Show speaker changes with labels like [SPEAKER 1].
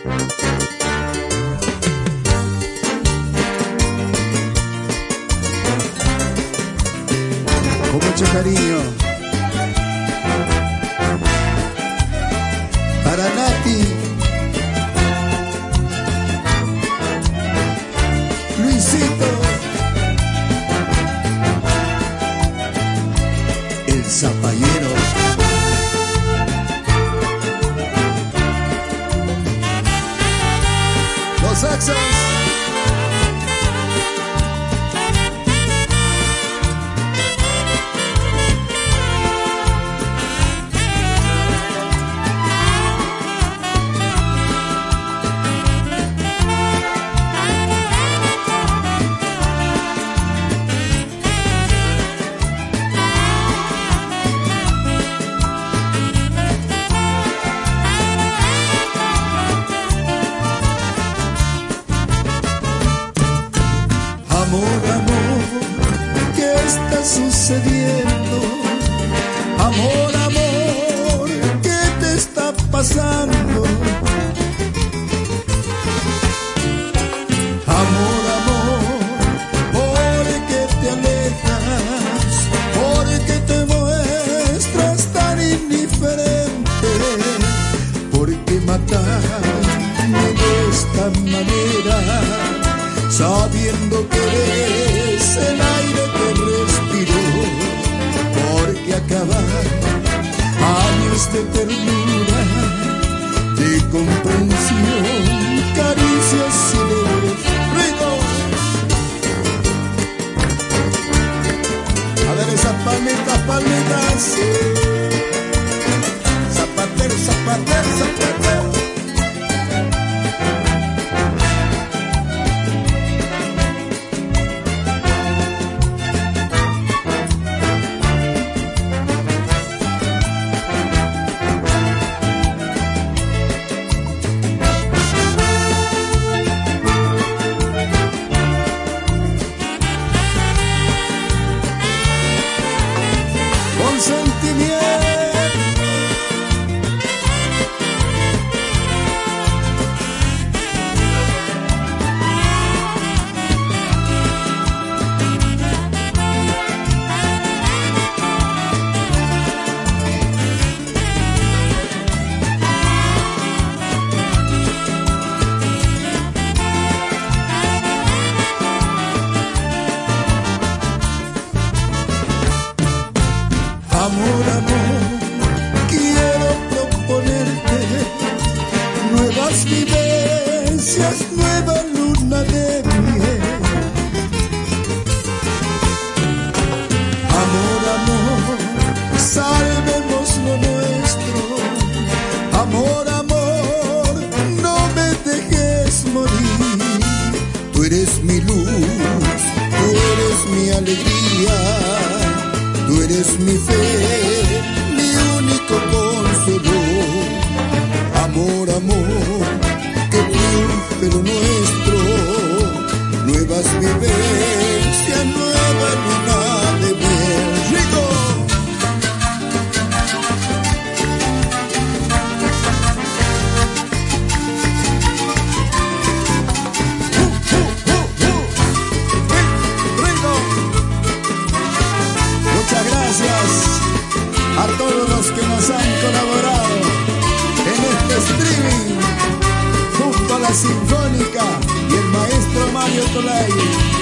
[SPEAKER 1] Con mucho cariño para Nati, Luisito, el zapallero, los saxos. Amor, amor, ¿qué está sucediendo? Amor, amor, ¿qué te está pasando? Amor, amor, ¿por qué te alejas? ¿Por qué te muestras tan indiferente? ¿Por qué matarme de esta manera? Sabiendo que eres el aire que respiro, porque acabar años de ternura, de comprensión, caricias y de ruido. A ver esas palmitas, palmitas. Zapatero, zapatero, zapatero. Amor, amor, quiero proponerte nuevas vivencias, nueva luna de miel. Amor, amor, salvemos lo nuestro. Amor, amor, no me dejes morir. Tú eres mi luz, tú eres mi alegría. Tú eres mi fe, mi único consuelo. Amor, amor, que triunfe lo nuestro. Nuevas vivencias, nueva luna de miel. ¡Rico! A todos los que nos han colaborado en este streaming, junto a la Sinfónica y el maestro Mario Tolay.